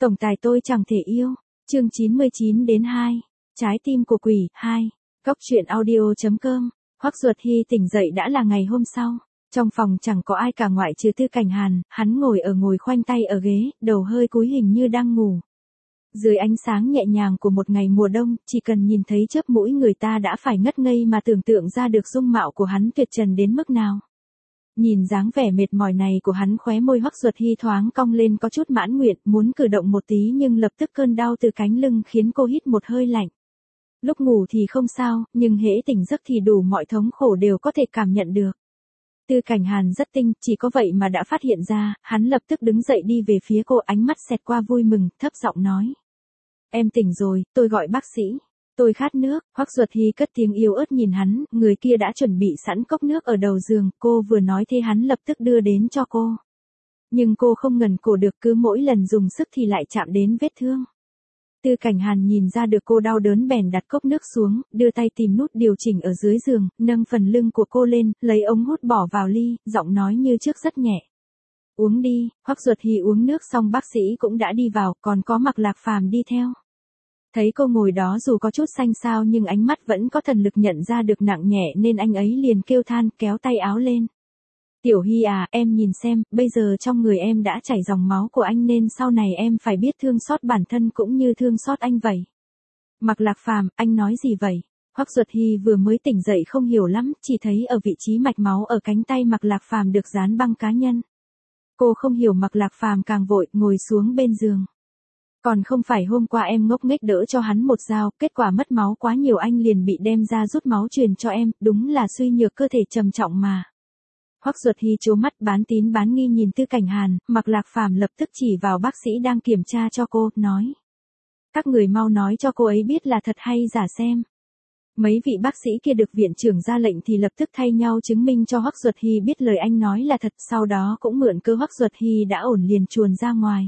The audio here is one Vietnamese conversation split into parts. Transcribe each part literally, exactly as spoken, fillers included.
Tổng tài tôi chẳng thể yêu. Chương chín mươi chín đến hai. Trái tim của quỷ, hai. Góc truyện audio chấm com. Hoắc Duật Hy tỉnh dậy đã là ngày hôm sau. Trong phòng chẳng có ai cả ngoại trừ Tư Cảnh Hàn, hắn ngồi ở ngồi khoanh tay ở ghế, đầu hơi cúi hình như đang ngủ. Dưới ánh sáng nhẹ nhàng của một ngày mùa đông, chỉ cần nhìn thấy chớp mũi người ta đã phải ngất ngây mà tưởng tượng ra được dung mạo của hắn tuyệt trần đến mức nào. Nhìn dáng vẻ mệt mỏi này của hắn, khóe môi Hoắc Duật Hy thoáng cong lên có chút mãn nguyện, muốn cử động một tí nhưng lập tức cơn đau từ cánh lưng khiến cô hít một hơi lạnh. Lúc ngủ thì không sao, nhưng hễ tỉnh giấc thì đủ mọi thống khổ đều có thể cảm nhận được. Tư Cảnh Hàn rất tinh, chỉ có vậy mà đã phát hiện ra, hắn lập tức đứng dậy đi về phía cô, ánh mắt xẹt qua vui mừng, thấp giọng nói. Em tỉnh rồi, tôi gọi bác sĩ. Tôi khát nước. Hoắc Duật Hy cất tiếng yếu ớt nhìn hắn, người kia đã chuẩn bị sẵn cốc nước ở đầu giường, cô vừa nói thế hắn lập tức đưa đến cho cô. Nhưng cô không ngần cổ được, cứ mỗi lần dùng sức thì lại chạm đến vết thương. Tư Cảnh Hàn nhìn ra được cô đau đớn bèn đặt cốc nước xuống, đưa tay tìm nút điều chỉnh ở dưới giường, nâng phần lưng của cô lên, lấy ống hút bỏ vào ly, giọng nói như trước rất nhẹ. Uống đi. Hoắc Duật Hy uống nước xong bác sĩ cũng đã đi vào, còn có Mạc Lạc Phàm đi theo. Thấy cô ngồi đó dù có chút xanh xao nhưng ánh mắt vẫn có thần lực nhận ra được nặng nhẹ nên anh ấy liền kêu than, kéo tay áo lên. Tiểu Hy à, em nhìn xem, bây giờ trong người em đã chảy dòng máu của anh nên sau này em phải biết thương xót bản thân cũng như thương xót anh vậy. Mạc Lạc Phàm, anh nói gì vậy? Hoắc Duật Hy vừa mới tỉnh dậy không hiểu lắm, chỉ thấy ở vị trí mạch máu ở cánh tay Mạc Lạc Phàm được dán băng cá nhân. Cô không hiểu, Mạc Lạc Phàm càng vội, ngồi xuống bên giường. Còn không phải hôm qua em ngốc nghếch đỡ cho hắn một dao, kết quả mất máu quá nhiều anh liền bị đem ra rút máu truyền cho em, đúng là suy nhược cơ thể trầm trọng mà. Hoắc Duật Hy trố mắt bán tín bán nghi nhìn Tư Cảnh Hàn, Mạc Lạc Phàm lập tức chỉ vào bác sĩ đang kiểm tra cho cô, nói. Các người mau nói cho cô ấy biết là thật hay giả xem. Mấy vị bác sĩ kia được viện trưởng ra lệnh thì lập tức thay nhau chứng minh cho Hoắc Duật Hy biết lời anh nói là thật, sau đó cũng mượn cơ Hoắc Duật Hy đã ổn liền chuồn ra ngoài.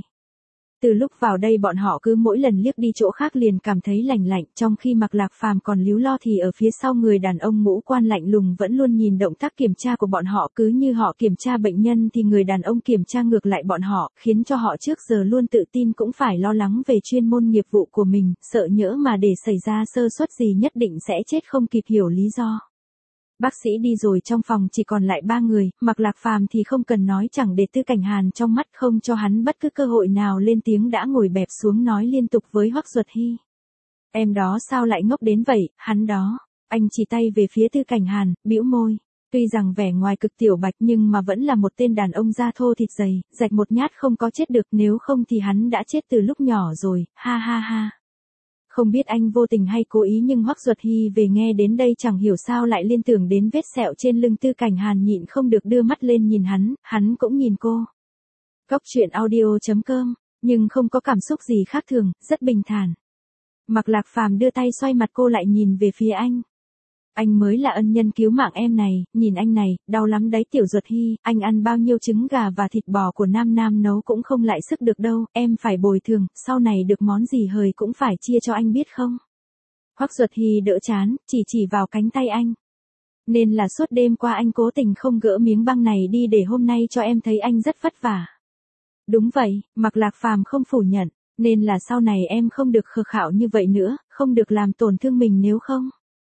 Từ lúc vào đây bọn họ cứ mỗi lần liếc đi chỗ khác liền cảm thấy lạnh lạnh, trong khi Mạc Lạc Phàm còn líu lo thì ở phía sau người đàn ông ngũ quan lạnh lùng vẫn luôn nhìn động tác kiểm tra của bọn họ, cứ như họ kiểm tra bệnh nhân thì người đàn ông kiểm tra ngược lại bọn họ, khiến cho họ trước giờ luôn tự tin cũng phải lo lắng về chuyên môn nghiệp vụ của mình, sợ nhỡ mà để xảy ra sơ suất gì nhất định sẽ chết không kịp hiểu lý do. Bác sĩ đi rồi, trong phòng chỉ còn lại ba người, Mạc Lạc Phàm thì không cần nói, chẳng để Tư Cảnh Hàn trong mắt, không cho hắn bất cứ cơ hội nào lên tiếng đã ngồi bẹp xuống nói liên tục với Hoắc Duật Hy. Em đó sao lại ngốc đến vậy, hắn đó. Anh chỉ tay về phía Tư Cảnh Hàn, bĩu môi. Tuy rằng vẻ ngoài cực tiểu bạch nhưng mà vẫn là một tên đàn ông da thô thịt dày, rạch một nhát không có chết được, nếu không thì hắn đã chết từ lúc nhỏ rồi, ha ha ha. Không biết anh vô tình hay cố ý nhưng Hoắc Duật Hy về nghe đến đây chẳng hiểu sao lại liên tưởng đến vết sẹo trên lưng. Tư Cảnh Hàn nhịn không được đưa mắt lên nhìn hắn, hắn cũng nhìn cô. Góc truyện audio chấm com, nhưng không có cảm xúc gì khác thường, rất bình thản. Mạc Lạc Phàm đưa tay xoay mặt cô lại nhìn về phía anh. Anh mới là ân nhân cứu mạng em này, nhìn anh này, đau lắm đấy Tiểu Duật Hy, anh ăn bao nhiêu trứng gà và thịt bò của Nam Nam nấu cũng không lại sức được đâu, em phải bồi thường, sau này được món gì hời cũng phải chia cho anh biết không? Hoắc Duật Hy đỡ chán, chỉ chỉ vào cánh tay anh. Nên là suốt đêm qua anh cố tình không gỡ miếng băng này đi để hôm nay cho em thấy anh rất vất vả. Đúng vậy, Mạc Lạc Phàm không phủ nhận, nên là sau này em không được khờ khạo như vậy nữa, không được làm tổn thương mình, nếu không.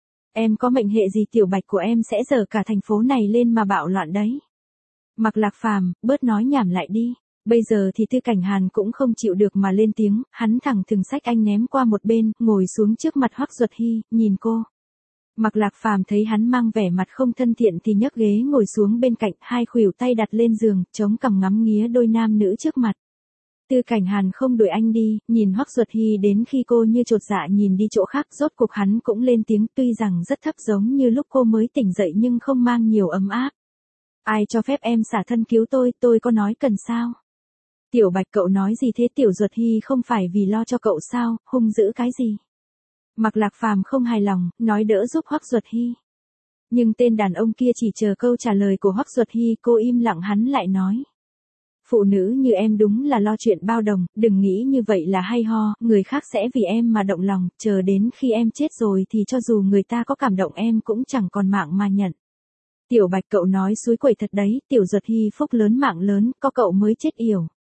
Em có mệnh hệ gì tiểu bạch của em sẽ dở cả thành phố này lên mà bạo loạn đấy. Mạc Lạc Phàm, bớt nói nhảm lại đi. Bây giờ thì Tư Cảnh Hàn cũng không chịu được mà lên tiếng, hắn thẳng thừng xách anh ném qua một bên, ngồi xuống trước mặt Hoắc Duật Hy, nhìn cô. Mạc Lạc Phàm thấy hắn mang vẻ mặt không thân thiện thì nhấc ghế ngồi xuống bên cạnh, hai khuỷu tay đặt lên giường, chống cằm ngắm nghía đôi nam nữ trước mặt. Tư Cảnh Hàn không đuổi anh đi, nhìn Hoắc Duật Hy đến khi cô như chột dạ nhìn đi chỗ khác, rốt cuộc hắn cũng lên tiếng, tuy rằng rất thấp giống như lúc cô mới tỉnh dậy nhưng không mang nhiều ấm áp. Ai cho phép em xả thân cứu tôi, tôi có nói cần sao? Tiểu Bạch cậu nói gì thế? Tiểu Duật Hy không phải vì lo cho cậu sao, hung dữ cái gì? Mạc Lạc Phàm không hài lòng, nói đỡ giúp Hoắc Duật Hy. Nhưng tên đàn ông kia chỉ chờ câu trả lời của Hoắc Duật Hy, cô im lặng, hắn lại nói. Phụ nữ như em đúng là lo chuyện bao đồng, đừng nghĩ như vậy là hay ho, người khác sẽ vì em mà động lòng, chờ đến khi em chết rồi thì cho dù người ta có cảm động em cũng chẳng còn mạng mà nhận. Tiểu Bạch cậu nói suối quẩy thật đấy, Tiểu Duật Hy phúc lớn mạng lớn, có cậu mới chết yểu.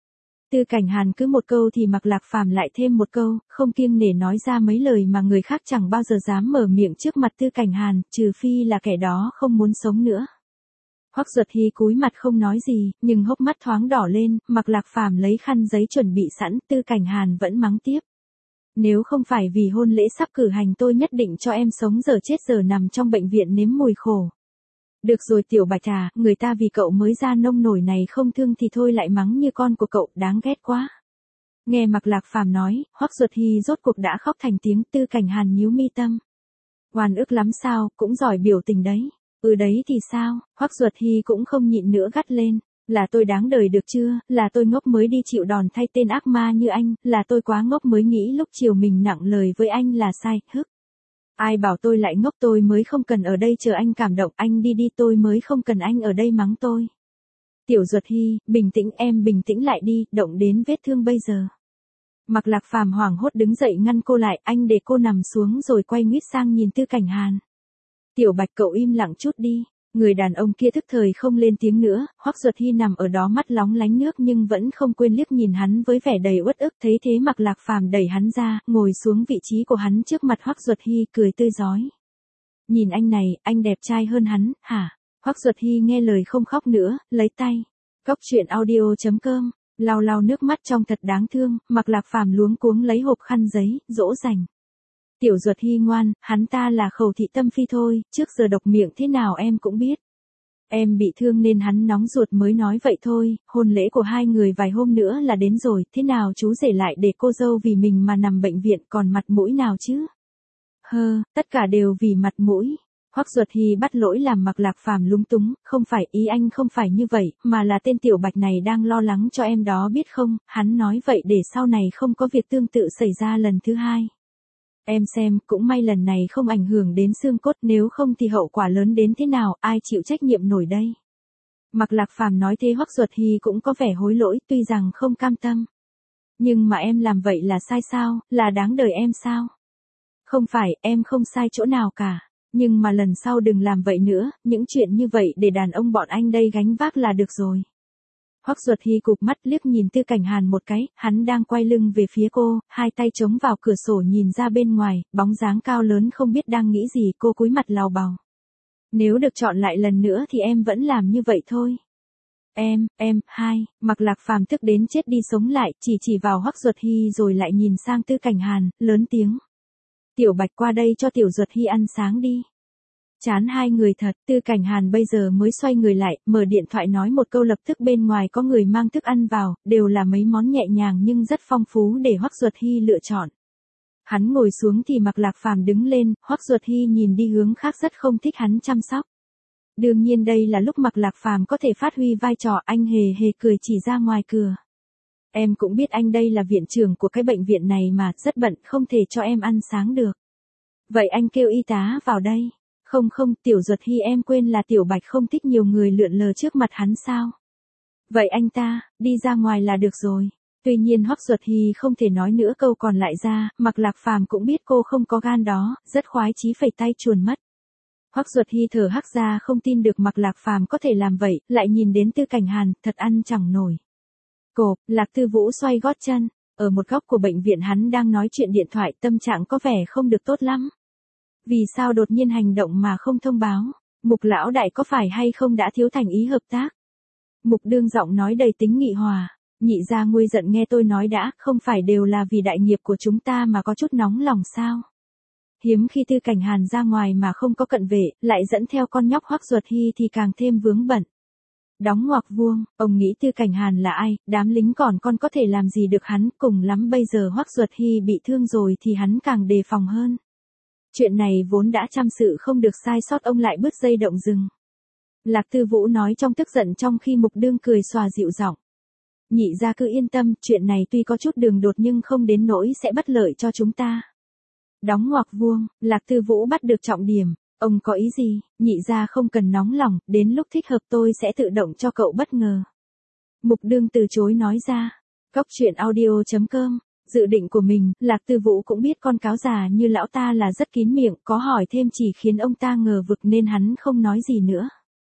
Tư Cảnh Hàn cứ một câu thì Mạc Lạc Phàm lại thêm một câu, không kiêng nể nói ra mấy lời mà người khác chẳng bao giờ dám mở miệng trước mặt Tư Cảnh Hàn, trừ phi là kẻ đó không muốn sống nữa. Hoắc Duật Hy cúi mặt không nói gì, nhưng hốc mắt thoáng đỏ lên, Mạc Lạc Phàm lấy khăn giấy chuẩn bị sẵn, Tư Cảnh Hàn vẫn mắng tiếp. Nếu không phải vì hôn lễ sắp cử hành tôi nhất định cho em sống giờ chết giờ nằm trong bệnh viện nếm mùi khổ. Được rồi Tiểu Bạch à, người ta vì cậu mới ra nông nổi này không thương thì thôi lại mắng như con của cậu, đáng ghét quá. Nghe Mạc Lạc Phàm nói, Hoắc Duật Hy rốt cuộc đã khóc thành tiếng. Tư Cảnh Hàn nhíu mi tâm. Oan ức lắm sao, cũng giỏi biểu tình đấy. Ừ đấy thì sao, Hoắc Duật Hy cũng không nhịn nữa gắt lên. Là tôi đáng đời được chưa, là tôi ngốc mới đi chịu đòn thay tên ác ma như anh, là tôi quá ngốc mới nghĩ lúc chiều mình nặng lời với anh là sai, hức. Ai bảo tôi lại ngốc, tôi mới không cần ở đây chờ anh cảm động, anh đi đi, tôi mới không cần anh ở đây mắng tôi. Tiểu Duật Hy, bình tĩnh em, bình tĩnh lại đi, động đến vết thương bây giờ. Mạc Lạc Phàm hoảng hốt đứng dậy ngăn cô lại, anh để cô nằm xuống rồi quay nguýt sang nhìn Tư Cảnh Hàn. Tiểu Bạch cậu im lặng chút đi. Người đàn ông kia thức thời không lên tiếng nữa, Hoắc Duật Hy nằm ở đó mắt lóng lánh nước nhưng vẫn không quên liếc nhìn hắn với vẻ đầy uất ức, thấy thế Mạc Lạc Phàm đẩy hắn ra, ngồi xuống vị trí của hắn trước mặt Hoắc Duật Hy, cười tươi rói. Nhìn anh này, anh đẹp trai hơn hắn, hả? Hoắc Duật Hy nghe lời không khóc nữa, lấy tay. Cóc truyện audio chấm com, lau lau nước mắt trong thật đáng thương, Mạc Lạc Phàm luống cuống lấy hộp khăn giấy, dỗ dành. Tiểu Duật Hy ngoan, hắn ta là Khẩu Thị Tâm Phi thôi, trước giờ độc miệng thế nào em cũng biết. Em bị thương nên hắn nóng ruột mới nói vậy thôi, hôn lễ của hai người vài hôm nữa là đến rồi, thế nào chú rể lại để cô dâu vì mình mà nằm bệnh viện, còn mặt mũi nào chứ? Hơ, tất cả đều vì mặt mũi. Hoắc Duật Hy bắt lỗi làm Mạc Lạc Phàm lúng túng, không phải ý anh không phải như vậy, mà là tên Tiểu Bạch này đang lo lắng cho em đó biết không, hắn nói vậy để sau này không có việc tương tự xảy ra lần thứ hai. Em xem, cũng may lần này không ảnh hưởng đến xương cốt, nếu không thì hậu quả lớn đến thế nào, ai chịu trách nhiệm nổi đây. Mạc Lạc Phàm nói thế Hoắc Duật Hy cũng có vẻ hối lỗi, tuy rằng không cam tâm. Nhưng mà em làm vậy là sai sao, là đáng đời em sao? Không phải, em không sai chỗ nào cả. Nhưng mà lần sau đừng làm vậy nữa, những chuyện như vậy để đàn ông bọn anh đây gánh vác là được rồi. Hoắc Duật Hy cụp mắt liếc nhìn Tư Cảnh Hàn một cái, hắn đang quay lưng về phía cô, hai tay chống vào cửa sổ nhìn ra bên ngoài, bóng dáng cao lớn không biết đang nghĩ gì, cô cúi mặt lào bào. Nếu được chọn lại lần nữa thì em vẫn làm như vậy thôi. Em, em, hai, Mạc Lạc Phàm tức đến chết đi sống lại, chỉ chỉ vào Hoắc Duật Hy rồi lại nhìn sang Tư Cảnh Hàn, lớn tiếng. Tiểu Bạch qua đây cho Tiểu Duật Hy ăn sáng đi. Chán hai người thật, Tư Cảnh Hàn bây giờ mới xoay người lại, mở điện thoại nói một câu, lập tức bên ngoài có người mang thức ăn vào, đều là mấy món nhẹ nhàng nhưng rất phong phú để Hoắc Duật Hy lựa chọn. Hắn ngồi xuống thì Mạc Lạc Phàm đứng lên, Hoắc Duật Hy nhìn đi hướng khác rất không thích hắn chăm sóc. Đương nhiên đây là lúc Mạc Lạc Phàm có thể phát huy vai trò, anh hề hề cười chỉ ra ngoài cửa. Em cũng biết anh đây là viện trưởng của cái bệnh viện này mà, rất bận, không thể cho em ăn sáng được. Vậy anh kêu y tá vào đây. Không không, Tiểu Duật Hy em quên là Tiểu Bạch không thích nhiều người lượn lờ trước mặt hắn sao. Vậy anh ta, đi ra ngoài là được rồi. Tuy nhiên Hoắc Duật Hy không thể nói nữa câu còn lại ra, Mạc Lạc Phàm cũng biết cô không có gan đó, rất khoái chí phẩy tay chuồn mất. Hoắc Duật Hy thở hắt ra không tin được Mạc Lạc Phàm có thể làm vậy, lại nhìn đến Tư Cảnh Hàn, thật ăn chẳng nổi. Cộp, Lạc Tư Vũ xoay gót chân, ở một góc của bệnh viện hắn đang nói chuyện điện thoại, tâm trạng có vẻ không được tốt lắm. Vì sao đột nhiên hành động mà không thông báo? Mục lão đại có phải hay không đã thiếu thành ý hợp tác? Mục đương giọng nói đầy tính nghị hòa. Nhị gia nguôi giận nghe tôi nói đã, không phải đều là vì đại nghiệp của chúng ta mà có chút nóng lòng sao? Hiếm khi Tư Cảnh Hàn ra ngoài mà không có cận vệ, lại dẫn theo con nhóc Hoắc Duật Hy thì càng thêm vướng bận. Đóng ngoặc vuông, ông nghĩ Tư Cảnh Hàn là ai, đám lính còn con có thể làm gì được hắn, cùng lắm bây giờ Hoắc Duật Hy bị thương rồi thì hắn càng đề phòng hơn. Chuyện này vốn đã trăm sự không được sai sót, ông lại bứt dây động rừng. Lạc Tư Vũ nói trong tức giận trong khi Mục đương cười xòa dịu giọng. Nhị gia cứ yên tâm, chuyện này tuy có chút đường đột nhưng không đến nỗi sẽ bất lợi cho chúng ta. Đóng ngoặc vuông, Lạc Tư Vũ bắt được trọng điểm. Ông có ý gì, nhị gia không cần nóng lòng, đến lúc thích hợp tôi sẽ tự động cho cậu bất ngờ. Mục đương từ chối nói ra. Cóc truyện audio chấm com, dự định của mình, Lạc Tư Vũ cũng biết con cáo già như lão ta là rất kín miệng, có hỏi thêm chỉ khiến ông ta ngờ vực nên hắn không nói gì nữa.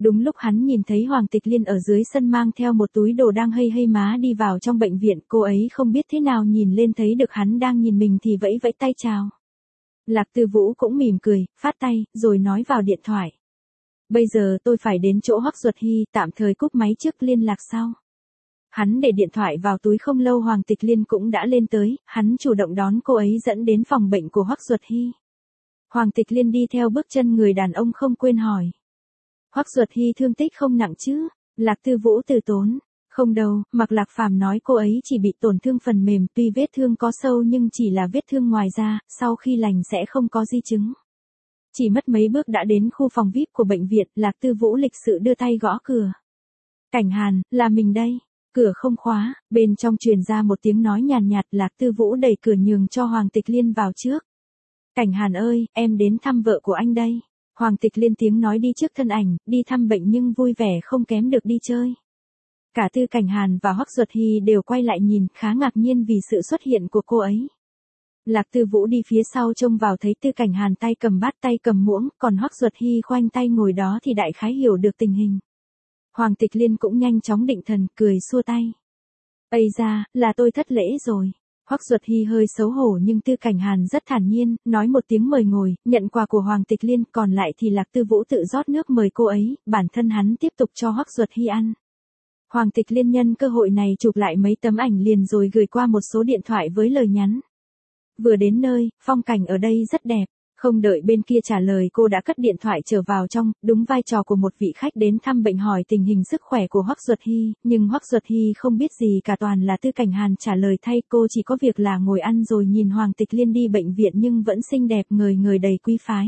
Đúng lúc hắn nhìn thấy Hoàng Tịch Liên ở dưới sân mang theo một túi đồ đang hây hây má đi vào trong bệnh viện, cô ấy không biết thế nào nhìn lên thấy được hắn đang nhìn mình thì vẫy vẫy tay chào. Lạc Tư Vũ cũng mỉm cười, phát tay, rồi nói vào điện thoại. Bây giờ tôi phải đến chỗ Hoắc Duật Hy, tạm thời cúp máy trước liên lạc sau. Hắn để điện thoại vào túi không lâu Hoàng Tịch Liên cũng đã lên tới, hắn chủ động đón cô ấy dẫn đến phòng bệnh của Hoắc Duật Hy. Hoàng Tịch Liên đi theo bước chân người đàn ông không quên hỏi. Hoắc Duật Hy thương tích không nặng chứ? Lạc Tư Vũ từ tốn. Không đâu, Mạc Lạc Phàm nói cô ấy chỉ bị tổn thương phần mềm, tuy vết thương có sâu nhưng chỉ là vết thương ngoài da, sau khi lành sẽ không có di chứng. Chỉ mất mấy bước đã đến khu phòng vi ai pi của bệnh viện, Lạc Tư Vũ lịch sự đưa tay gõ cửa. Cảnh Hàn, là mình đây. Cửa không khóa, bên trong truyền ra một tiếng nói nhàn nhạt, Lạc Tư Vũ đẩy cửa nhường cho Hoàng Tịch Liên vào trước. Cảnh Hàn ơi, em đến thăm vợ của anh đây. Hoàng Tịch Liên tiếng nói đi trước thân ảnh, đi thăm bệnh nhưng vui vẻ không kém được đi chơi. Cả Tư Cảnh Hàn và Hoắc Duật Hy đều quay lại nhìn, khá ngạc nhiên vì sự xuất hiện của cô ấy. Lạc Tư Vũ đi phía sau trông vào thấy Tư Cảnh Hàn tay cầm bát tay cầm muỗng, còn Hoắc Duật Hy khoanh tay ngồi đó thì đại khái hiểu được tình hình. Hoàng Tịch Liên cũng nhanh chóng định thần, cười xua tay. Ây da, là tôi thất lễ rồi. Hoắc Duật Hy hơi xấu hổ nhưng Tư Cảnh Hàn rất thản nhiên, nói một tiếng mời ngồi, nhận quà của Hoàng Tịch Liên, còn lại thì Lạc Tư Vũ tự rót nước mời cô ấy, bản thân hắn tiếp tục cho Hoắc Duật Hy ăn. Hoàng Tịch Liên nhân cơ hội này chụp lại mấy tấm ảnh liền rồi gửi qua một số điện thoại với lời nhắn. Vừa đến nơi, phong cảnh ở đây rất đẹp. Không đợi bên kia trả lời cô đã cất điện thoại trở vào trong, đúng vai trò của một vị khách đến thăm bệnh hỏi tình hình sức khỏe của Hoắc Duật Hy, nhưng Hoắc Duật Hy không biết gì cả, toàn là Tư Cảnh Hàn trả lời thay, cô chỉ có việc là ngồi ăn rồi nhìn Hoàng Tịch Liên đi bệnh viện nhưng vẫn xinh đẹp ngời ngời đầy quý phái.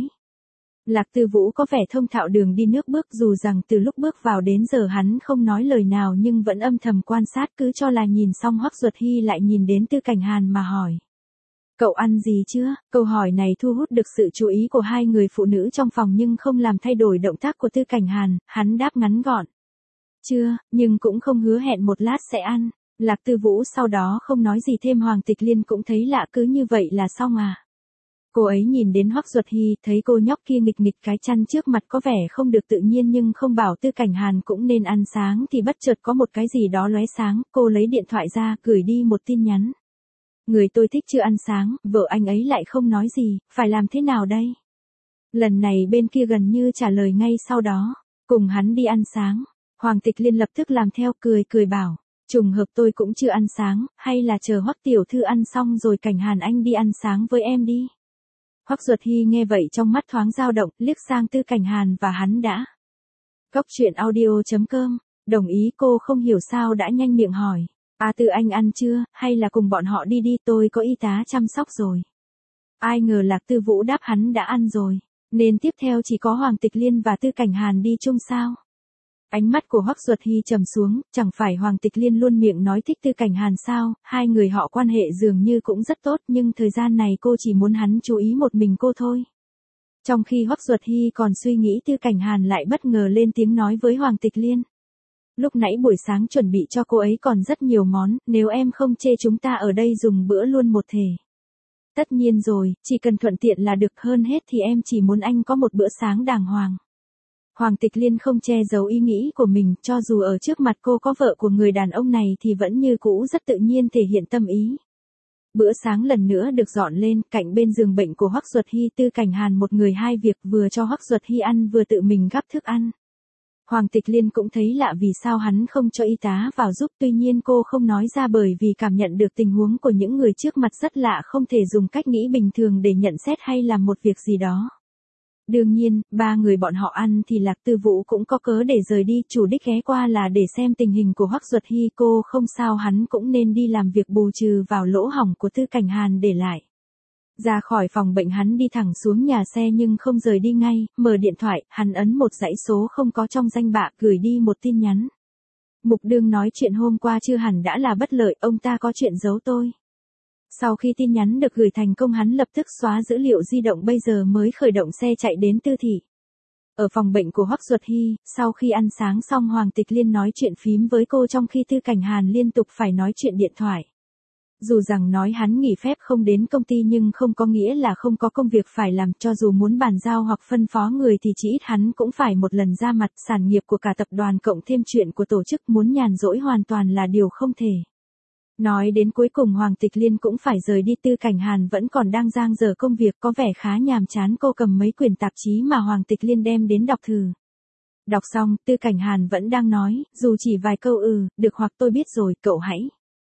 Lạc Tư Vũ có vẻ thông thạo đường đi nước bước, dù rằng từ lúc bước vào đến giờ hắn không nói lời nào nhưng vẫn âm thầm quan sát, cứ cho là nhìn xong Hoắc Duật Hy lại nhìn đến Tư Cảnh Hàn mà hỏi. Cậu ăn gì chưa? Câu hỏi này thu hút được sự chú ý của hai người phụ nữ trong phòng nhưng không làm thay đổi động tác của Tư Cảnh Hàn, hắn đáp ngắn gọn. Chưa, nhưng cũng không hứa hẹn một lát sẽ ăn. Lạc Tư Vũ sau đó không nói gì thêm. Hoàng Tịch Liên cũng thấy lạ, cứ như vậy là xong à? Cô ấy nhìn đến Hoắc Duật Hy, thấy cô nhóc kia nghịch nghịch cái chăn trước mặt có vẻ không được tự nhiên nhưng không bảo Tư Cảnh Hàn cũng nên ăn sáng thì bất chợt có một cái gì đó lóe sáng, cô lấy điện thoại ra, gửi đi một tin nhắn. Người tôi thích chưa ăn sáng, vợ anh ấy lại không nói gì, phải làm thế nào đây? Lần này bên kia gần như trả lời ngay sau đó, cùng hắn đi ăn sáng. Hoàng Tịch Liên lập tức làm theo, cười cười bảo, trùng hợp tôi cũng chưa ăn sáng, hay là chờ Hoắc tiểu thư ăn xong rồi Cảnh Hàn anh đi ăn sáng với em đi. Hoắc Duật Hy nghe vậy trong mắt thoáng dao động, liếc sang Tư Cảnh Hàn và hắn đã. Góc truyện audio chấm com, đồng ý. Cô không hiểu sao đã nhanh miệng hỏi. À Tư anh ăn chưa, hay là cùng bọn họ đi đi, tôi có y tá chăm sóc rồi. Ai ngờ Lạc Tư Vũ đáp hắn đã ăn rồi, nên tiếp theo chỉ có Hoàng Tịch Liên và Tư Cảnh Hàn đi chung sao. Ánh mắt của Hoắc Duật Hy trầm xuống, chẳng phải Hoàng Tịch Liên luôn miệng nói thích Tư Cảnh Hàn sao, hai người họ quan hệ dường như cũng rất tốt nhưng thời gian này cô chỉ muốn hắn chú ý một mình cô thôi. Trong khi Hoắc Duật Hy còn suy nghĩ, Tư Cảnh Hàn lại bất ngờ lên tiếng nói với Hoàng Tịch Liên. Lúc nãy buổi sáng chuẩn bị cho cô ấy còn rất nhiều món, nếu em không chê chúng ta ở đây dùng bữa luôn một thể. Tất nhiên rồi, chỉ cần thuận tiện là được, hơn hết thì em chỉ muốn anh có một bữa sáng đàng hoàng. Hoàng Tịch Liên không che giấu ý nghĩ của mình, cho dù ở trước mặt cô có vợ của người đàn ông này thì vẫn như cũ rất tự nhiên thể hiện tâm ý. Bữa sáng lần nữa được dọn lên, cạnh bên giường bệnh của Hoắc Duật Hy, Tư Cảnh Hàn một người hai việc, vừa cho Hoắc Duật Hy ăn vừa tự mình gắp thức ăn. Hoàng Tịch Liên cũng thấy lạ vì sao hắn không cho y tá vào giúp, tuy nhiên cô không nói ra bởi vì cảm nhận được tình huống của những người trước mặt rất lạ, không thể dùng cách nghĩ bình thường để nhận xét hay làm một việc gì đó. Đương nhiên, ba người bọn họ ăn thì Lạc Tư Vũ cũng có cớ để rời đi, chủ đích ghé qua là để xem tình hình của Hoắc Duật Hy, cô không sao hắn cũng nên đi làm việc bù trừ vào lỗ hổng của Tư Cảnh Hàn để lại. Ra khỏi phòng bệnh hắn đi thẳng xuống nhà xe nhưng không rời đi ngay, mở điện thoại, hắn ấn một dãy số không có trong danh bạ, gửi đi một tin nhắn. Mục Đương nói chuyện hôm qua chưa hẳn đã là bất lợi, ông ta có chuyện giấu tôi. Sau khi tin nhắn được gửi thành công hắn lập tức xóa dữ liệu di động, bây giờ mới khởi động xe chạy đến Tư thị. Ở phòng bệnh của Hoắc Duật Hy, sau khi ăn sáng xong Hoàng Tịch Liên nói chuyện phím với cô trong khi Tư Cảnh Hàn liên tục phải nói chuyện điện thoại. Dù rằng nói hắn nghỉ phép không đến công ty nhưng không có nghĩa là không có công việc phải làm, cho dù muốn bàn giao hoặc phân phó người thì chỉ ít hắn cũng phải một lần ra mặt. Sản nghiệp của cả tập đoàn cộng thêm chuyện của tổ chức, muốn nhàn rỗi hoàn toàn là điều không thể. Nói đến cuối cùng Hoàng Tịch Liên cũng phải rời đi, Tư Cảnh Hàn vẫn còn đang dang dở công việc có vẻ khá nhàm chán. Cô cầm mấy quyển tạp chí mà Hoàng Tịch Liên đem đến đọc thử. Đọc xong, Tư Cảnh Hàn vẫn đang nói, dù chỉ vài câu ừ, được hoặc tôi biết rồi, cậu hãy.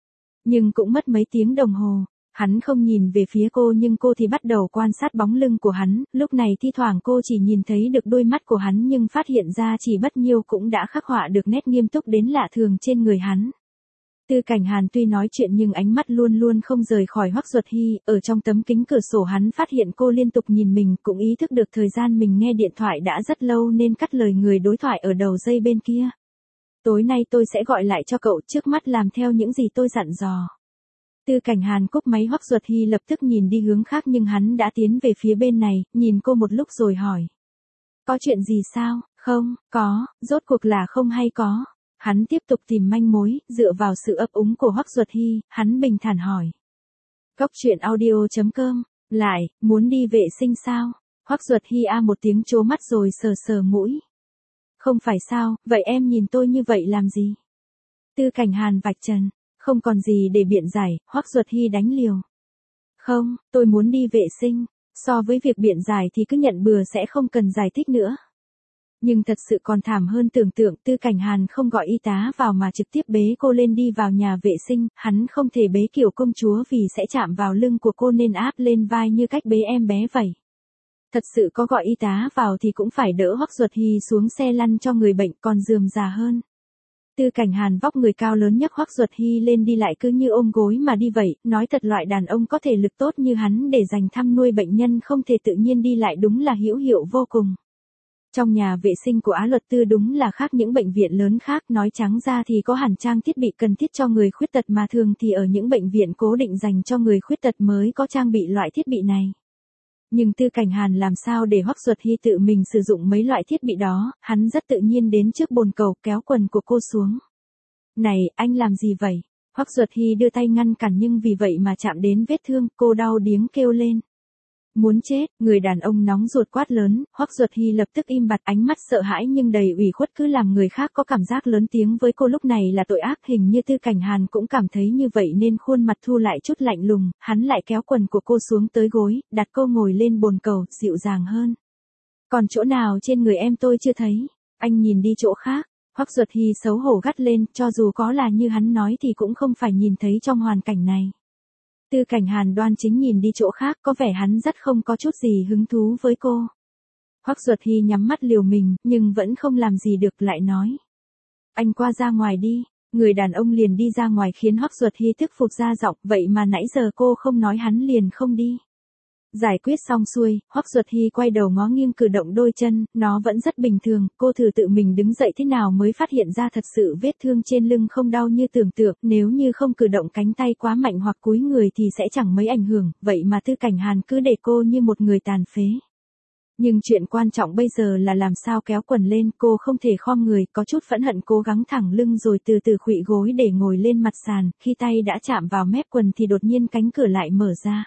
Nhưng cũng mất mấy tiếng đồng hồ, hắn không nhìn về phía cô nhưng cô thì bắt đầu quan sát bóng lưng của hắn, lúc này thi thoảng cô chỉ nhìn thấy được đôi mắt của hắn nhưng phát hiện ra chỉ bất nhiêu cũng đã khắc họa được nét nghiêm túc đến lạ thường trên người hắn. Tư Cảnh Hàn tuy nói chuyện nhưng ánh mắt luôn luôn không rời khỏi Hoắc Duật Hy, ở trong tấm kính cửa sổ hắn phát hiện cô liên tục nhìn mình, cũng ý thức được thời gian mình nghe điện thoại đã rất lâu nên cắt lời người đối thoại ở đầu dây bên kia. Tối nay tôi sẽ gọi lại cho cậu, trước mắt làm theo những gì tôi dặn dò. Tư Cảnh Hàn cúp máy, Hoắc Duật Hy lập tức nhìn đi hướng khác nhưng hắn đã tiến về phía bên này, nhìn cô một lúc rồi hỏi. Có chuyện gì sao? Không, có, rốt cuộc là không hay có. Hắn tiếp tục tìm manh mối, dựa vào sự ấp úng của Hoắc Duật Hy, hắn bình thản hỏi. Cóc truyện audio chấm com, lại, muốn đi vệ sinh sao? Hoắc Duật Hy a một tiếng trố mắt rồi sờ sờ mũi. Không phải sao, vậy em nhìn tôi như vậy làm gì? Tư Cảnh Hàn vạch trần, không còn gì để biện giải, Hoắc Duật Hy đánh liều. Không, tôi muốn đi vệ sinh, so với việc biện giải thì cứ nhận bừa sẽ không cần giải thích nữa. Nhưng thật sự còn thảm hơn tưởng tượng, Tư Cảnh Hàn không gọi y tá vào mà trực tiếp bế cô lên đi vào nhà vệ sinh, hắn không thể bế kiểu công chúa vì sẽ chạm vào lưng của cô nên áp lên vai như cách bế em bé vậy. Thật sự có gọi y tá vào thì cũng phải đỡ Hoắc Duật Hy xuống xe lăn cho người bệnh còn rườm rà hơn. Tư Cảnh Hàn vóc người cao lớn nhấc Hoắc Duật Hy lên đi lại cứ như ôm gối mà đi vậy, nói thật loại đàn ông có thể lực tốt như hắn để dành thăm nuôi bệnh nhân không thể tự nhiên đi lại đúng là hữu hiệu vô cùng. Trong nhà vệ sinh của Á Luật Tư đúng là khác những bệnh viện lớn khác, nói trắng ra thì có hẳn trang thiết bị cần thiết cho người khuyết tật mà thường thì ở những bệnh viện cố định dành cho người khuyết tật mới có trang bị loại thiết bị này. Nhưng Tư Cảnh Hàn làm sao để Hoắc Duật Hy tự mình sử dụng mấy loại thiết bị đó, hắn rất tự nhiên đến trước bồn cầu kéo quần của cô xuống. Này, anh làm gì vậy? Hoắc Duật Hy đưa tay ngăn cản nhưng vì vậy mà chạm đến vết thương, cô đau điếng kêu lên. Muốn chết, người đàn ông nóng ruột quát lớn, Hoắc Duật Hy lập tức im bặt, ánh mắt sợ hãi nhưng đầy ủy khuất, cứ làm người khác có cảm giác lớn tiếng với cô lúc này là tội ác. Hình như Tư Cảnh Hàn cũng cảm thấy như vậy nên khuôn mặt thu lại chút lạnh lùng, hắn lại kéo quần của cô xuống tới gối, đặt cô ngồi lên bồn cầu, dịu dàng hơn. Còn chỗ nào trên người em tôi chưa thấy, anh nhìn đi chỗ khác. Hoắc Duật Hy xấu hổ gắt lên, cho dù có là như hắn nói thì cũng không phải nhìn thấy trong hoàn cảnh này. Tư Cảnh Hàn đoan chính nhìn đi chỗ khác, có vẻ hắn rất không có chút gì hứng thú với cô. Hoắc Duật Hy nhắm mắt liều mình, nhưng vẫn không làm gì được, lại nói. Anh qua ra ngoài đi. Người đàn ông liền đi ra ngoài khiến Hoắc Duật Hy tức phục ra giọng, vậy mà nãy giờ cô không nói hắn liền không đi. Giải quyết xong xuôi, Hoắc Duật Hy quay đầu ngó nghiêng cử động đôi chân, nó vẫn rất bình thường, cô thử tự mình đứng dậy thế nào mới phát hiện ra thật sự vết thương trên lưng không đau như tưởng tượng, nếu như không cử động cánh tay quá mạnh hoặc cúi người thì sẽ chẳng mấy ảnh hưởng, vậy mà Tư Cảnh Hàn cứ để cô như một người tàn phế. Nhưng chuyện quan trọng bây giờ là làm sao kéo quần lên, cô không thể khom người, có chút phẫn hận cố gắng thẳng lưng rồi từ từ khuỵu gối để ngồi lên mặt sàn, khi tay đã chạm vào mép quần thì đột nhiên cánh cửa lại mở ra.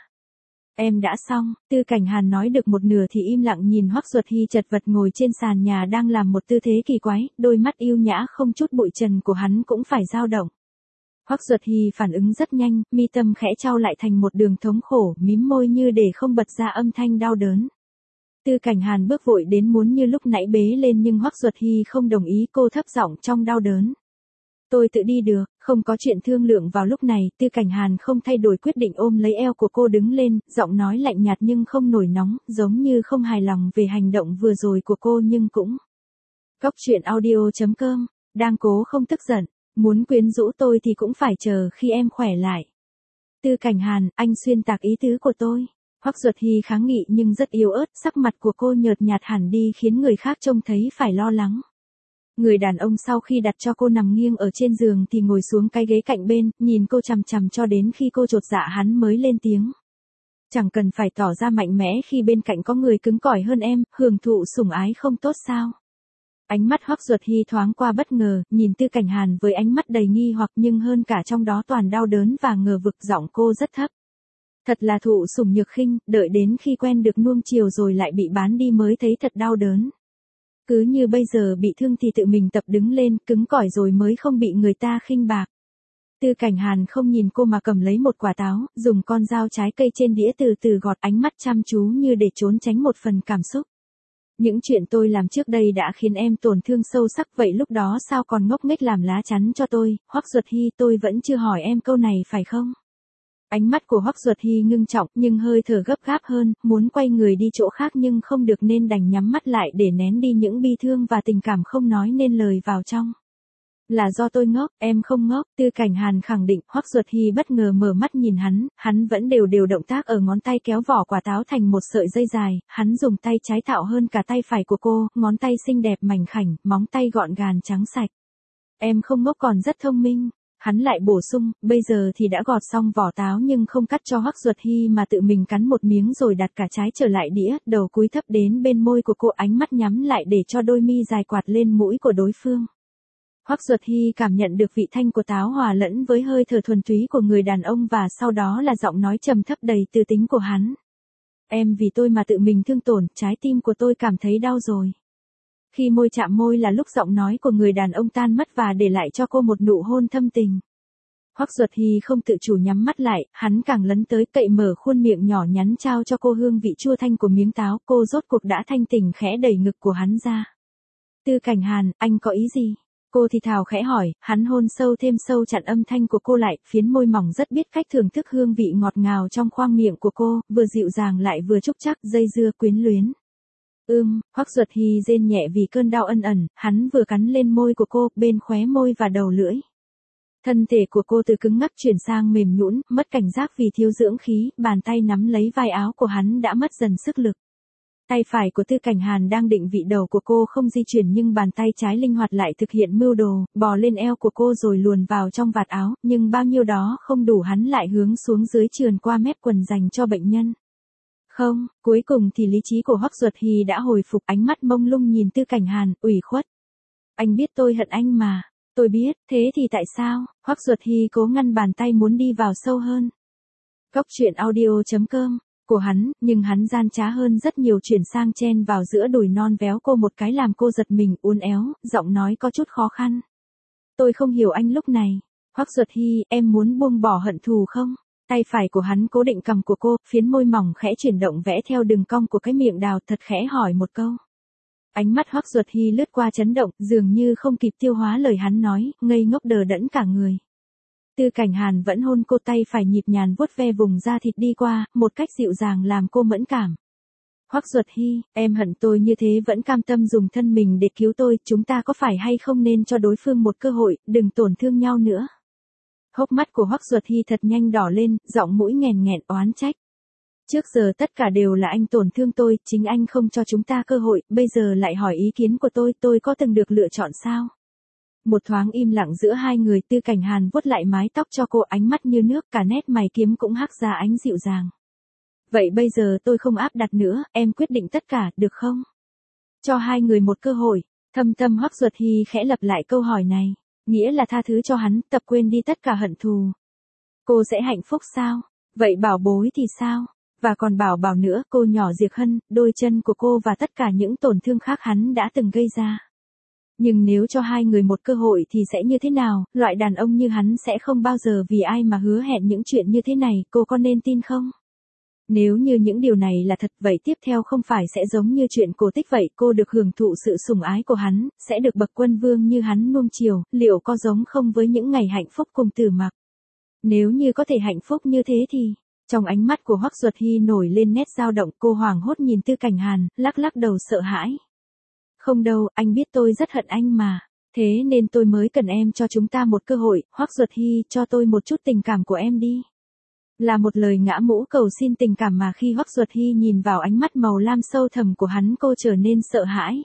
Em đã xong, Tư Cảnh Hàn nói được một nửa thì im lặng nhìn Hoắc Duật Hy chật vật ngồi trên sàn nhà đang làm một tư thế kỳ quái, đôi mắt yêu nhã không chút bụi trần của hắn cũng phải dao động. Hoắc Duật Hy phản ứng rất nhanh, mi tâm khẽ chau lại thành một đường thống khổ, mím môi như để không bật ra âm thanh đau đớn. Tư Cảnh Hàn bước vội đến muốn như lúc nãy bế lên nhưng Hoắc Duật Hy không đồng ý, cô thấp giọng trong đau đớn. Tôi tự đi được, không có chuyện thương lượng vào lúc này, Tư Cảnh Hàn không thay đổi quyết định ôm lấy eo của cô đứng lên, giọng nói lạnh nhạt nhưng không nổi nóng, giống như không hài lòng về hành động vừa rồi của cô nhưng cũng. Cóc truyện audio chấm com, đang cố không tức giận, muốn quyến rũ tôi thì cũng phải chờ khi em khỏe lại. Tư Cảnh Hàn, anh xuyên tạc ý tứ của tôi. Hoắc Duật Hy kháng nghị nhưng rất yếu ớt, sắc mặt của cô nhợt nhạt hẳn đi khiến người khác trông thấy phải lo lắng. Người đàn ông sau khi đặt cho cô nằm nghiêng ở trên giường thì ngồi xuống cái ghế cạnh bên, nhìn cô chằm chằm cho đến khi cô chột dạ hắn mới lên tiếng. Chẳng cần phải tỏ ra mạnh mẽ khi bên cạnh có người cứng cỏi hơn em, hưởng thụ sủng ái không tốt sao? Ánh mắt Hoắc Duật Hy thoáng qua bất ngờ, nhìn Tư Cảnh Hàn với ánh mắt đầy nghi hoặc nhưng hơn cả trong đó toàn đau đớn và ngờ vực. Giọng cô rất thấp. Thật là thụ sủng nhược khinh, đợi đến khi quen được nuông chiều rồi lại bị bán đi mới thấy thật đau đớn. Cứ như bây giờ bị thương thì tự mình tập đứng lên, cứng cỏi rồi mới không bị người ta khinh bạc. Tư Cảnh Hàn không nhìn cô mà cầm lấy một quả táo, dùng con dao trái cây trên đĩa từ từ gọt, ánh mắt chăm chú như để trốn tránh một phần cảm xúc. Những chuyện tôi làm trước đây đã khiến em tổn thương sâu sắc, vậy lúc đó sao còn ngốc nghếch làm lá chắn cho tôi? Hoắc Duật Hy, tôi vẫn chưa hỏi em câu này phải không? Ánh mắt của Hoắc Duật Hy ngưng trọng nhưng hơi thở gấp gáp hơn, muốn quay người đi chỗ khác nhưng không được nên đành nhắm mắt lại để nén đi những bi thương và tình cảm không nói nên lời vào trong. Là do tôi ngốc, em không ngốc, Tư Cảnh Hàn khẳng định. Hoắc Duật Hy bất ngờ mở mắt nhìn hắn, hắn vẫn đều đều động tác ở ngón tay kéo vỏ quả táo thành một sợi dây dài, hắn dùng tay trái thạo hơn cả tay phải của cô, ngón tay xinh đẹp mảnh khảnh, móng tay gọn gàng trắng sạch. Em không ngốc còn rất thông minh. Hắn lại bổ sung, bây giờ thì đã gọt xong vỏ táo nhưng không cắt cho Hoắc Duật Hy mà tự mình cắn một miếng rồi đặt cả trái trở lại đĩa, đầu cúi thấp đến bên môi của cô, ánh mắt nhắm lại để cho đôi mi dài quạt lên mũi của đối phương. Hoắc Duật Hy cảm nhận được vị thanh của táo hòa lẫn với hơi thở thuần túy của người đàn ông và sau đó là giọng nói trầm thấp đầy tư tính của hắn. Em vì tôi mà tự mình thương tổn, trái tim của tôi cảm thấy đau rồi. Khi môi chạm môi là lúc giọng nói của người đàn ông tan mất và để lại cho cô một nụ hôn thâm tình. Hoắc Duật Hy không tự chủ nhắm mắt lại, hắn càng lấn tới cậy mở khuôn miệng nhỏ nhắn trao cho cô hương vị chua thanh của miếng táo, cô rốt cuộc đã thanh tỉnh khẽ đẩy ngực của hắn ra. Tư Cảnh Hàn, anh có ý gì? Cô thì thào khẽ hỏi, hắn hôn sâu thêm sâu chặn âm thanh của cô lại, phiến môi mỏng rất biết cách thưởng thức hương vị ngọt ngào trong khoang miệng của cô, vừa dịu dàng lại vừa trúc trắc, dây dưa quyến luyến. Ưm, Hoắc Duật Hy rên nhẹ vì cơn đau ân ẩn, hắn vừa cắn lên môi của cô, bên khóe môi và đầu lưỡi. Thân thể của cô từ cứng ngắc chuyển sang mềm nhũn, mất cảnh giác vì thiếu dưỡng khí, bàn tay nắm lấy vai áo của hắn đã mất dần sức lực. Tay phải của Tư Cảnh Hàn đang định vị đầu của cô không di chuyển nhưng bàn tay trái linh hoạt lại thực hiện mưu đồ, bò lên eo của cô rồi luồn vào trong vạt áo, nhưng bao nhiêu đó không đủ, hắn lại hướng xuống dưới trườn qua mép quần dành cho bệnh nhân. Không, cuối cùng thì lý trí của Hoắc Duật Hy đã hồi phục, ánh mắt mông lung nhìn Tư Cảnh Hàn, ủy khuất. Anh biết tôi hận anh mà. Tôi biết, thế thì tại sao? Hoắc Duật Hy cố ngăn bàn tay muốn đi vào sâu hơn. Góc truyện audio chấm com của hắn, nhưng hắn gian trá hơn rất nhiều, chuyển sang chen vào giữa đùi non véo cô một cái làm cô giật mình, uốn éo, giọng nói có chút khó khăn. Tôi không hiểu anh lúc này. Hoắc Duật Hy, em muốn buông bỏ hận thù không? Tay phải của hắn cố định cằm của cô, phiến môi mỏng khẽ chuyển động vẽ theo đường cong của cái miệng đào, thật khẽ hỏi một câu. Ánh mắt Hoắc Duật Hy lướt qua chấn động, dường như không kịp tiêu hóa lời hắn nói, ngây ngốc đờ đẫn cả người. Tư Cảnh Hàn vẫn hôn cô, tay phải nhịp nhàng vuốt ve vùng da thịt đi qua, một cách dịu dàng làm cô mẫn cảm. Hoắc Duật Hy, em hận tôi như thế vẫn cam tâm dùng thân mình để cứu tôi, chúng ta có phải hay không nên cho đối phương một cơ hội, đừng tổn thương nhau nữa. Hốc mắt của Hoắc Duật Hy thật nhanh đỏ lên, giọng mũi nghèn nghẹn oán trách. Trước giờ tất cả đều là anh tổn thương tôi, chính anh không cho chúng ta cơ hội, bây giờ lại hỏi ý kiến của tôi, tôi có từng được lựa chọn sao? Một thoáng im lặng giữa hai người, Tư Cảnh Hàn vuốt lại mái tóc cho cô, ánh mắt như nước, cả nét mày kiếm cũng hắc ra ánh dịu dàng. Vậy bây giờ tôi không áp đặt nữa, em quyết định tất cả, được không? Cho hai người một cơ hội. Thâm tâm Hoắc Duật Hy khẽ lặp lại câu hỏi này, nghĩa là tha thứ cho hắn, tập quên đi tất cả hận thù. Cô sẽ hạnh phúc sao? Vậy Bảo Bối thì sao? Và còn Bảo Bảo nữa, cô nhỏ Diệc Hân, đôi chân của cô và tất cả những tổn thương khác hắn đã từng gây ra. Nhưng nếu cho hai người một cơ hội thì sẽ như thế nào? Loại đàn ông như hắn sẽ không bao giờ vì ai mà hứa hẹn những chuyện như thế này, cô có nên tin không? Nếu như những điều này là thật, vậy tiếp theo không phải sẽ giống như chuyện cổ tích vậy, cô được hưởng thụ sự sủng ái của hắn, sẽ được bậc quân vương như hắn nuông chiều, liệu có giống không với những ngày hạnh phúc cùng Tử Mặc? Nếu như có thể hạnh phúc như thế thì... Trong ánh mắt của Hoắc Duật Hy nổi lên nét dao động, cô hoảng hốt nhìn Tư Cảnh Hàn, lắc lắc đầu sợ hãi. Không đâu, anh biết tôi rất hận anh mà. Thế nên tôi mới cần em cho chúng ta một cơ hội, Hoắc Duật Hy, cho tôi một chút tình cảm của em đi. Là một lời ngã mũ cầu xin tình cảm mà khi Hoắc Duật Hy nhìn vào ánh mắt màu lam sâu thẳm của hắn, cô trở nên sợ hãi.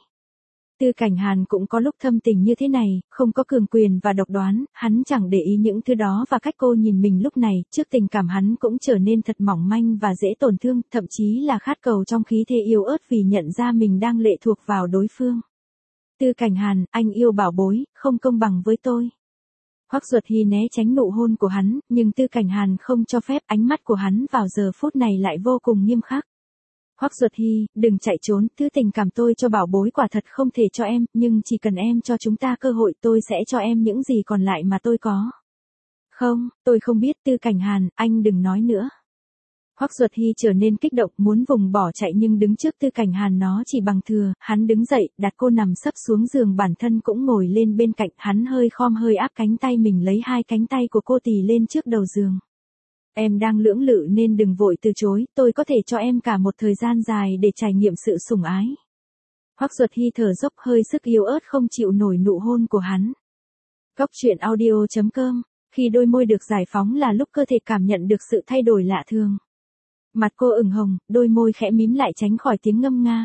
Tư Cảnh Hàn cũng có lúc thâm tình như thế này, không có cường quyền và độc đoán, hắn chẳng để ý những thứ đó và cách cô nhìn mình lúc này, trước tình cảm hắn cũng trở nên thật mỏng manh và dễ tổn thương, thậm chí là khát cầu trong khí thế yếu ớt vì nhận ra mình đang lệ thuộc vào đối phương. Tư Cảnh Hàn, anh yêu bảo bối, không công bằng với tôi. Hoắc Duật Hy né tránh nụ hôn của hắn, nhưng Tư Cảnh Hàn không cho phép, ánh mắt của hắn vào giờ phút này lại vô cùng nghiêm khắc. Hoắc Duật Hy, đừng chạy trốn, thứ tình cảm tôi cho bảo bối quả thật không thể cho em, nhưng chỉ cần em cho chúng ta cơ hội tôi sẽ cho em những gì còn lại mà tôi có. Không, tôi không biết. Tư Cảnh Hàn, anh đừng nói nữa. Hoắc Duật Hy trở nên kích động, muốn vùng bỏ chạy nhưng đứng trước Tư Cảnh Hàn nó chỉ bằng thừa, hắn đứng dậy, đặt cô nằm sấp xuống giường, bản thân cũng ngồi lên bên cạnh, hắn hơi khom hơi áp cánh tay mình lấy hai cánh tay của cô tì lên trước đầu giường. Em đang lưỡng lự nên đừng vội từ chối, tôi có thể cho em cả một thời gian dài để trải nghiệm sự sủng ái. Hoắc Duật Hy thở dốc hơi sức yếu ớt không chịu nổi nụ hôn của hắn. Cốc truyện audio chấm com, khi đôi môi được giải phóng là lúc cơ thể cảm nhận được sự thay đổi lạ thường. Mặt cô ửng hồng, đôi môi khẽ mím lại tránh khỏi tiếng ngâm nga.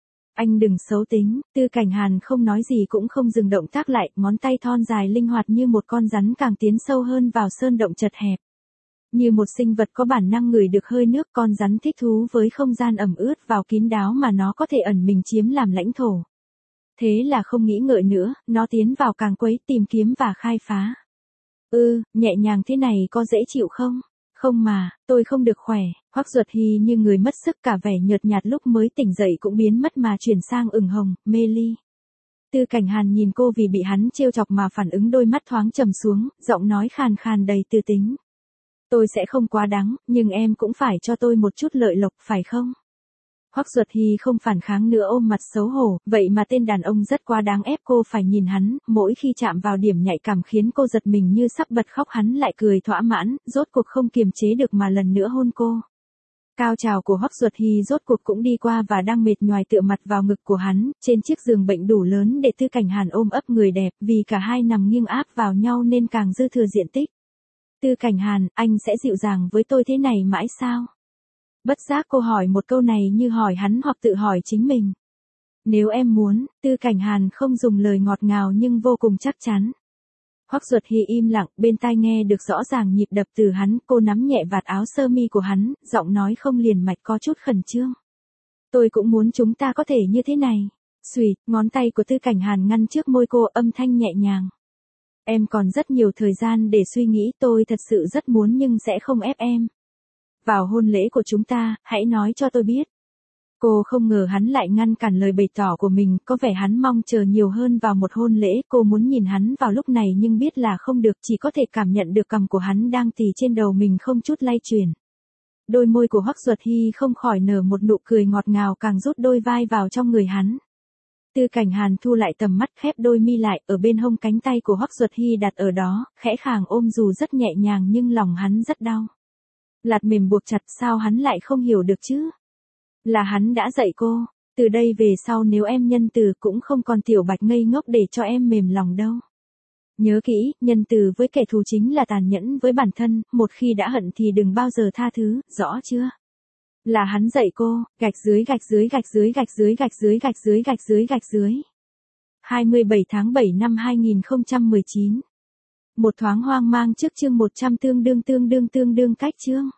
Anh đừng xấu tính. Tư Cảnh Hàn không nói gì cũng không dừng động tác lại, ngón tay thon dài linh hoạt như một con rắn càng tiến sâu hơn vào sơn động chật hẹp. Như một sinh vật có bản năng ngửi được hơi nước, con rắn thích thú với không gian ẩm ướt vào kín đáo mà nó có thể ẩn mình chiếm làm lãnh thổ. Thế là không nghĩ ngợi nữa, nó tiến vào càng quấy, tìm kiếm và khai phá. Ừ, nhẹ nhàng thế này có dễ chịu không? Không mà, tôi không được khỏe. Hoắc Duật Hy như người mất sức, cả vẻ nhợt nhạt lúc mới tỉnh dậy cũng biến mất mà chuyển sang ửng hồng, mê ly. Tư Cảnh Hàn nhìn cô vì bị hắn trêu chọc mà phản ứng, đôi mắt thoáng trầm xuống, giọng nói khàn khàn đầy tư tính. Tôi sẽ không quá đáng, nhưng em cũng phải cho tôi một chút lợi lộc, phải không? Hoắc Duật Hy không phản kháng nữa, ôm mặt xấu hổ, vậy mà tên đàn ông rất quá đáng ép cô phải nhìn hắn, mỗi khi chạm vào điểm nhạy cảm khiến cô giật mình như sắp bật khóc, hắn lại cười thỏa mãn, rốt cuộc không kiềm chế được mà lần nữa hôn cô. Cao trào của Hoắc Duật Hy rốt cuộc cũng đi qua và đang mệt nhoài tựa mặt vào ngực của hắn, trên chiếc giường bệnh đủ lớn để Tư Cảnh Hàn ôm ấp người đẹp, vì cả hai nằm nghiêng áp vào nhau nên càng dư thừa diện tích. Tư Cảnh Hàn, anh sẽ dịu dàng với tôi thế này mãi sao? Bất giác cô hỏi một câu này như hỏi hắn hoặc tự hỏi chính mình. Nếu em muốn. Tư Cảnh Hàn không dùng lời ngọt ngào nhưng vô cùng chắc chắn. Hoắc Duật Hy im lặng, bên tai nghe được rõ ràng nhịp đập từ hắn, cô nắm nhẹ vạt áo sơ mi của hắn, giọng nói không liền mạch có chút khẩn trương. Tôi cũng muốn chúng ta có thể như thế này. Xuỵt, ngón tay của Tư Cảnh Hàn ngăn trước môi cô, âm thanh nhẹ nhàng. Em còn rất nhiều thời gian để suy nghĩ, tôi thật sự rất muốn nhưng sẽ không ép em. Vào hôn lễ của chúng ta, hãy nói cho tôi biết. Cô không ngờ hắn lại ngăn cản lời bày tỏ của mình, có vẻ hắn mong chờ nhiều hơn vào một hôn lễ, cô muốn nhìn hắn vào lúc này nhưng biết là không được, chỉ có thể cảm nhận được cằm của hắn đang tì trên đầu mình không chút lay chuyển. Đôi môi của Hoắc Duật Hy không khỏi nở một nụ cười ngọt ngào, càng rút đôi vai vào trong người hắn. Tư Cảnh Hàn thu lại tầm mắt, khép đôi mi lại, ở bên hông cánh tay của Hoắc Duật Hy đặt ở đó, khẽ khàng ôm, dù rất nhẹ nhàng nhưng lòng hắn rất đau. Lạt mềm buộc chặt, sao hắn lại không hiểu được chứ? Là hắn đã dạy cô, từ đây về sau nếu em nhân từ cũng không còn tiểu bạch ngây ngốc để cho em mềm lòng đâu. Nhớ kỹ, nhân từ với kẻ thù chính là tàn nhẫn với bản thân, một khi đã hận thì đừng bao giờ tha thứ, rõ chưa? Là hắn dạy cô, gạch dưới gạch dưới gạch dưới gạch dưới gạch dưới gạch dưới gạch dưới gạch dưới. hai mươi bảy tháng bảy năm hai nghìn không trăm mười chín. Một thoáng hoang mang trước chương một trăm tương đương tương đương tương đương cách chương.